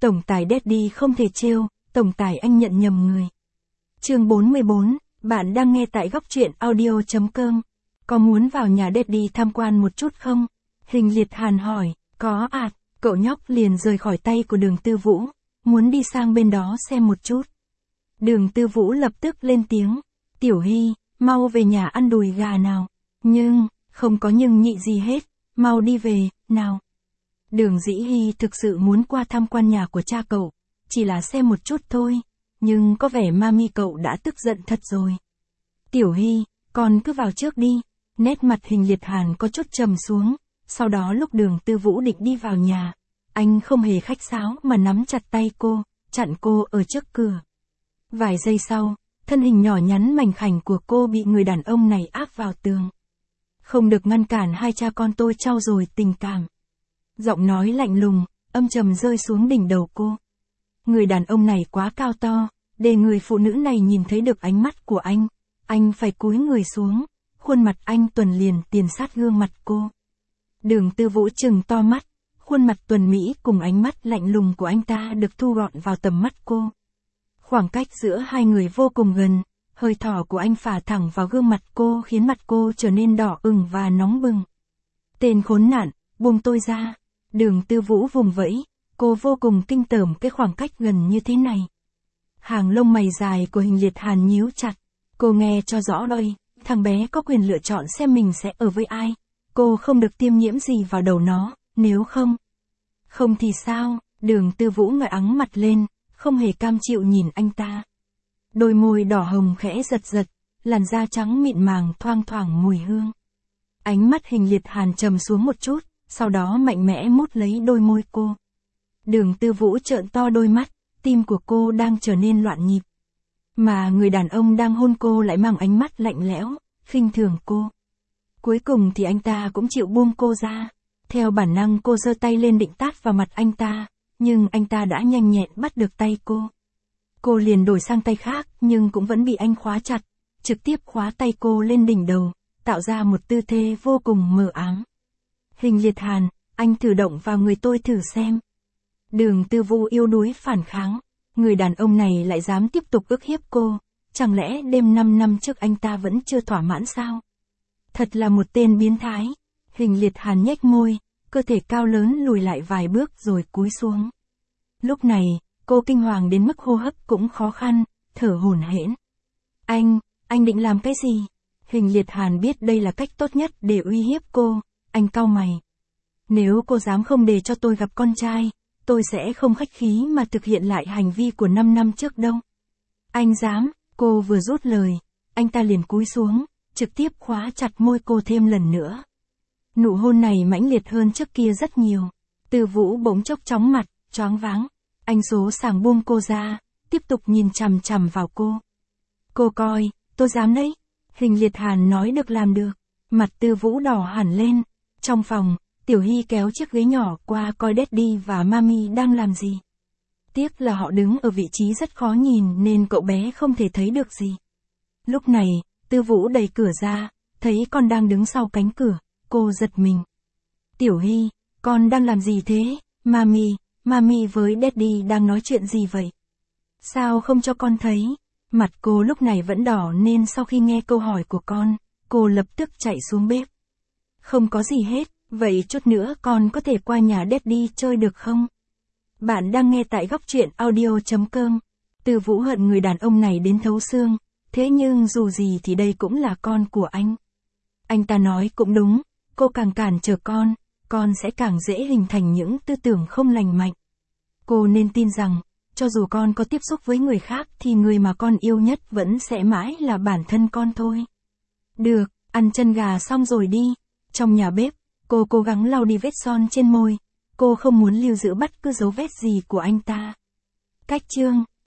Tổng tài Daddy không thể trêu, tổng tài anh nhận nhầm người. Chương 44, bạn đang nghe tại góc truyện audio.com. Có muốn vào nhà Daddy tham quan một chút không? Hình Liệt Hàn hỏi, có ạt, cậu nhóc liền rời khỏi tay của Đường Tư Vũ, muốn đi sang bên đó xem một chút. Đường Tư Vũ lập tức lên tiếng, Tiểu Hy, mau về nhà ăn đùi gà nào. Nhưng, không có nhưng nhị gì hết, mau đi về, nào. Đường Dĩ Hy thực sự muốn qua tham quan nhà của cha cậu, chỉ là xem một chút thôi, nhưng có vẻ mami cậu đã tức giận thật rồi. Tiểu Hy, con cứ vào trước đi, nét mặt Hình Liệt Hàn có chút trầm xuống, sau đó lúc Đường Tư Vũ định đi vào nhà, anh không hề khách sáo mà nắm chặt tay cô, chặn cô ở trước cửa. Vài giây sau, thân hình nhỏ nhắn mảnh khảnh của cô bị người đàn ông này áp vào tường. Không được ngăn cản hai cha con tôi trau dồi tình cảm. Giọng nói lạnh lùng, âm trầm rơi xuống đỉnh đầu cô. Người đàn ông này quá cao to, để người phụ nữ này nhìn thấy được ánh mắt của anh phải cúi người xuống, khuôn mặt anh tuần liền tiền sát gương mặt cô. Đường Tư Vũ trừng to mắt, khuôn mặt tuần mỹ cùng ánh mắt lạnh lùng của anh ta được thu gọn vào tầm mắt cô. Khoảng cách giữa hai người vô cùng gần, hơi thở của anh phả thẳng vào gương mặt cô khiến mặt cô trở nên đỏ ửng và nóng bừng. Tên khốn nạn, buông tôi ra. Đường Tư Vũ vùng vẫy, cô vô cùng kinh tởm cái khoảng cách gần như thế này. Hàng lông mày dài của Hình Liệt Hàn nhíu chặt, cô nghe cho rõ đây, thằng bé có quyền lựa chọn xem mình sẽ ở với ai. Cô không được tiêm nhiễm gì vào đầu nó, nếu không. Không thì sao, Đường Tư Vũ ngại ắng mặt lên, không hề cam chịu nhìn anh ta. Đôi môi đỏ hồng khẽ giật giật, làn da trắng mịn màng thoang thoảng mùi hương. Ánh mắt Hình Liệt Hàn trầm xuống một chút, sau đó mạnh mẽ mút lấy đôi môi cô. Đường Tư Vũ trợn to đôi mắt, tim của cô đang trở nên loạn nhịp. Mà người đàn ông đang hôn cô lại mang ánh mắt lạnh lẽo, khinh thường cô. Cuối cùng thì anh ta cũng chịu buông cô ra. Theo bản năng cô giơ tay lên định tát vào mặt anh ta, nhưng anh ta đã nhanh nhẹn bắt được tay cô. Cô liền đổi sang tay khác nhưng cũng vẫn bị anh khóa chặt, trực tiếp khóa tay cô lên đỉnh đầu, tạo ra một tư thế vô cùng mờ ám. Hình Liệt Hàn, anh thử động vào người tôi thử xem. Đường Tư Vũ yếu đuối phản kháng, người đàn ông này lại dám tiếp tục ức hiếp cô, chẳng lẽ đêm 5 năm trước anh ta vẫn chưa thỏa mãn sao? Thật là một tên biến thái. Hình Liệt Hàn nhếch môi, cơ thể cao lớn lùi lại vài bước rồi cúi xuống. Lúc này, cô kinh hoàng đến mức hô hấp cũng khó khăn, thở hổn hển. Anh định làm cái gì? Hình Liệt Hàn biết đây là cách tốt nhất để uy hiếp cô, anh cau mày. Nếu cô dám không để cho tôi gặp con trai, tôi sẽ không khách khí mà thực hiện lại hành vi của 5 năm trước đâu. Anh dám, cô vừa rút lời, anh ta liền cúi xuống, trực tiếp khóa chặt môi cô thêm lần nữa. Nụ hôn này mãnh liệt hơn trước kia rất nhiều. Tư Vũ bỗng chốc chóng mặt, choáng váng. Anh số sàng buông cô ra, tiếp tục nhìn chằm chằm vào cô. Cô coi, tôi dám đấy. Hình Liệt Hàn nói được làm được. Mặt Tư Vũ đỏ hẳn lên. Trong phòng, Tiểu Hy kéo chiếc ghế nhỏ qua coi Daddy và Mami đang làm gì. Tiếc là họ đứng ở vị trí rất khó nhìn nên cậu bé không thể thấy được gì. Lúc này, Tư Vũ đẩy cửa ra, thấy con đang đứng sau cánh cửa, cô giật mình. Tiểu Hy, con đang làm gì thế? Mami với Daddy đang nói chuyện gì vậy? Sao không cho con thấy? Mặt cô lúc này vẫn đỏ nên sau khi nghe câu hỏi của con, cô lập tức chạy xuống bếp. Không có gì hết, vậy chút nữa con có thể qua nhà Daddy chơi được không? Bạn đang nghe tại góc truyện audio.com. Tư Vũ hận người đàn ông này đến thấu xương, thế nhưng dù gì thì đây cũng là con của anh. Anh ta nói cũng đúng, cô càng cản trở con sẽ càng dễ hình thành những tư tưởng không lành mạnh. Cô nên tin rằng, cho dù con có tiếp xúc với người khác thì người mà con yêu nhất vẫn sẽ mãi là bản thân con thôi. Được, ăn chân gà xong rồi đi. Trong nhà bếp, cô cố gắng lau đi vết son trên môi. Cô không muốn lưu giữ bất cứ dấu vết gì của anh ta. Cách chương